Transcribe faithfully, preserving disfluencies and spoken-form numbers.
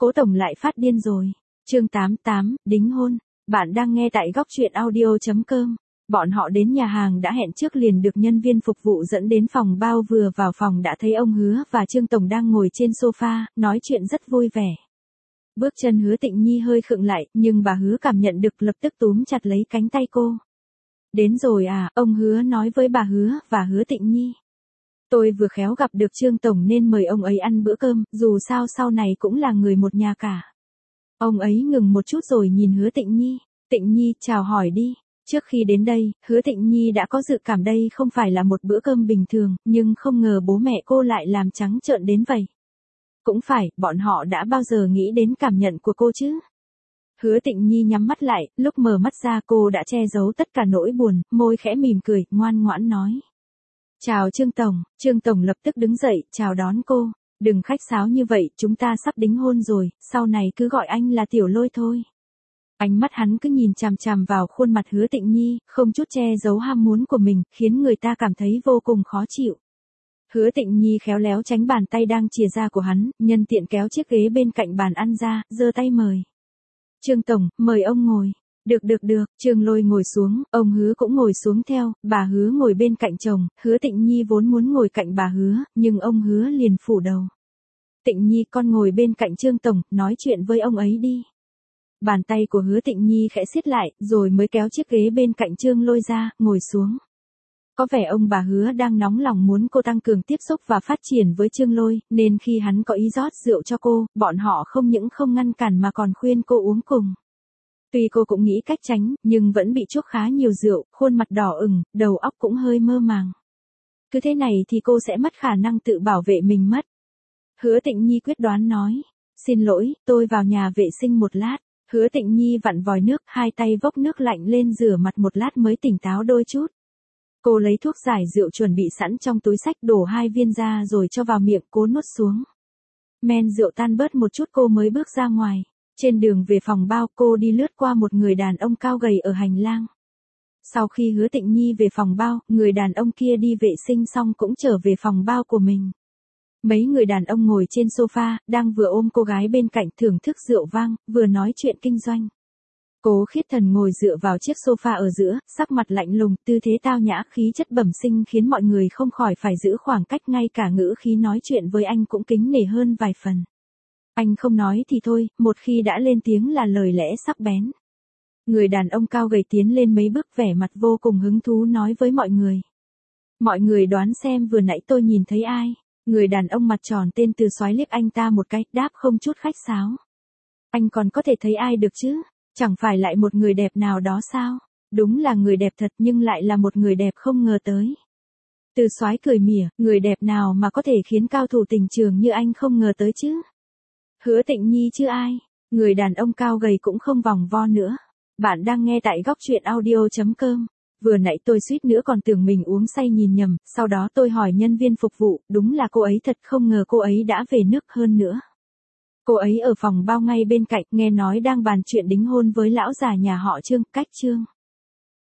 Cố tổng lại phát điên rồi. Chương tám mươi tám, đính hôn. Bạn đang nghe tại góc truyện audio chấm com. Bọn họ đến nhà hàng đã hẹn trước liền được nhân viên phục vụ dẫn đến phòng bao, vừa vào phòng đã thấy ông Hứa và Trương Tổng đang ngồi trên sofa, nói chuyện rất vui vẻ. Bước chân Hứa Tịnh Nhi hơi khựng lại, nhưng bà Hứa cảm nhận được lập tức túm chặt lấy cánh tay cô. Đến rồi à, ông Hứa nói với bà Hứa và Hứa Tịnh Nhi. Tôi vừa khéo gặp được Trương Tổng nên mời ông ấy ăn bữa cơm, dù sao sau này cũng là người một nhà cả. Ông ấy ngừng một chút rồi nhìn Hứa Tịnh Nhi. Tịnh Nhi, chào hỏi đi. Trước khi đến đây, Hứa Tịnh Nhi đã có dự cảm đây không phải là một bữa cơm bình thường, nhưng không ngờ bố mẹ cô lại làm trắng trợn đến vậy. Cũng phải, bọn họ đã bao giờ nghĩ đến cảm nhận của cô chứ? Hứa Tịnh Nhi nhắm mắt lại, lúc mở mắt ra cô đã che giấu tất cả nỗi buồn, môi khẽ mỉm cười, ngoan ngoãn nói. Chào Trương Tổng. Trương Tổng lập tức đứng dậy, chào đón cô. Đừng khách sáo như vậy, chúng ta sắp đính hôn rồi, sau này cứ gọi anh là Tiểu Lôi thôi. Ánh mắt hắn cứ nhìn chằm chằm vào khuôn mặt Hứa Tịnh Nhi, không chút che giấu ham muốn của mình, khiến người ta cảm thấy vô cùng khó chịu. Hứa Tịnh Nhi khéo léo tránh bàn tay đang chìa ra của hắn, nhân tiện kéo chiếc ghế bên cạnh bàn ăn ra, giơ tay mời. Trương Tổng, mời ông ngồi. Được được được, Trương Lôi ngồi xuống, ông Hứa cũng ngồi xuống theo, bà Hứa ngồi bên cạnh chồng, Hứa Tịnh Nhi vốn muốn ngồi cạnh bà Hứa, nhưng ông Hứa liền phủ đầu. Tịnh Nhi, con ngồi bên cạnh Trương Tổng, nói chuyện với ông ấy đi. Bàn tay của Hứa Tịnh Nhi khẽ siết lại, rồi mới kéo chiếc ghế bên cạnh Trương Lôi ra, ngồi xuống. Có vẻ ông bà Hứa đang nóng lòng muốn cô tăng cường tiếp xúc và phát triển với Trương Lôi, nên khi hắn có ý rót rượu cho cô, bọn họ không những không ngăn cản mà còn khuyên cô uống cùng. Tuy cô cũng nghĩ cách tránh, nhưng vẫn bị chuốc khá nhiều rượu, khuôn mặt đỏ ửng, đầu óc cũng hơi mơ màng. Cứ thế này thì cô sẽ mất khả năng tự bảo vệ mình mất. Hứa Tịnh Nhi quyết đoán nói. Xin lỗi, tôi vào nhà vệ sinh một lát. Hứa Tịnh Nhi vặn vòi nước, hai tay vốc nước lạnh lên rửa mặt một lát mới tỉnh táo đôi chút. Cô lấy thuốc giải rượu chuẩn bị sẵn trong túi xách, đổ hai viên ra rồi cho vào miệng, cố nuốt xuống. Men rượu tan bớt một chút cô mới bước ra ngoài. Trên đường về phòng bao, cô đi lướt qua một người đàn ông cao gầy ở hành lang. Sau khi Hứa Tịnh Nhi về phòng bao, người đàn ông kia đi vệ sinh xong cũng trở về phòng bao của mình. Mấy người đàn ông ngồi trên sofa, đang vừa ôm cô gái bên cạnh thưởng thức rượu vang, vừa nói chuyện kinh doanh. Cố Khiết Thần ngồi dựa vào chiếc sofa ở giữa, sắc mặt lạnh lùng, tư thế tao nhã, khí chất bẩm sinh khiến mọi người không khỏi phải giữ khoảng cách, ngay cả ngữ khí nói chuyện với anh cũng kính nể hơn vài phần. Anh không nói thì thôi, một khi đã lên tiếng là lời lẽ sắc bén. Người đàn ông cao gầy tiến lên mấy bước, vẻ mặt vô cùng hứng thú nói với mọi người. Mọi người đoán xem vừa nãy tôi nhìn thấy ai? Người đàn ông mặt tròn tên Từ Soái liếc anh ta một cái, đáp không chút khách sáo. Anh còn có thể thấy ai được chứ? Chẳng phải lại một người đẹp nào đó sao? Đúng là người đẹp thật, nhưng lại là một người đẹp không ngờ tới. Từ Soái cười mỉa, người đẹp nào mà có thể khiến cao thủ tình trường như anh không ngờ tới chứ? Hứa Tịnh Nhi chứ ai? Người đàn ông cao gầy cũng không vòng vo nữa. Bạn đang nghe tại góc truyện audio chấm com. Vừa nãy tôi suýt nữa còn tưởng mình uống say nhìn nhầm, sau đó tôi hỏi nhân viên phục vụ, đúng là cô ấy thật, không ngờ cô ấy đã về nước, hơn nữa. Cô ấy ở phòng bao ngay bên cạnh, nghe nói đang bàn chuyện đính hôn với lão già nhà họ Trương, cách Trương.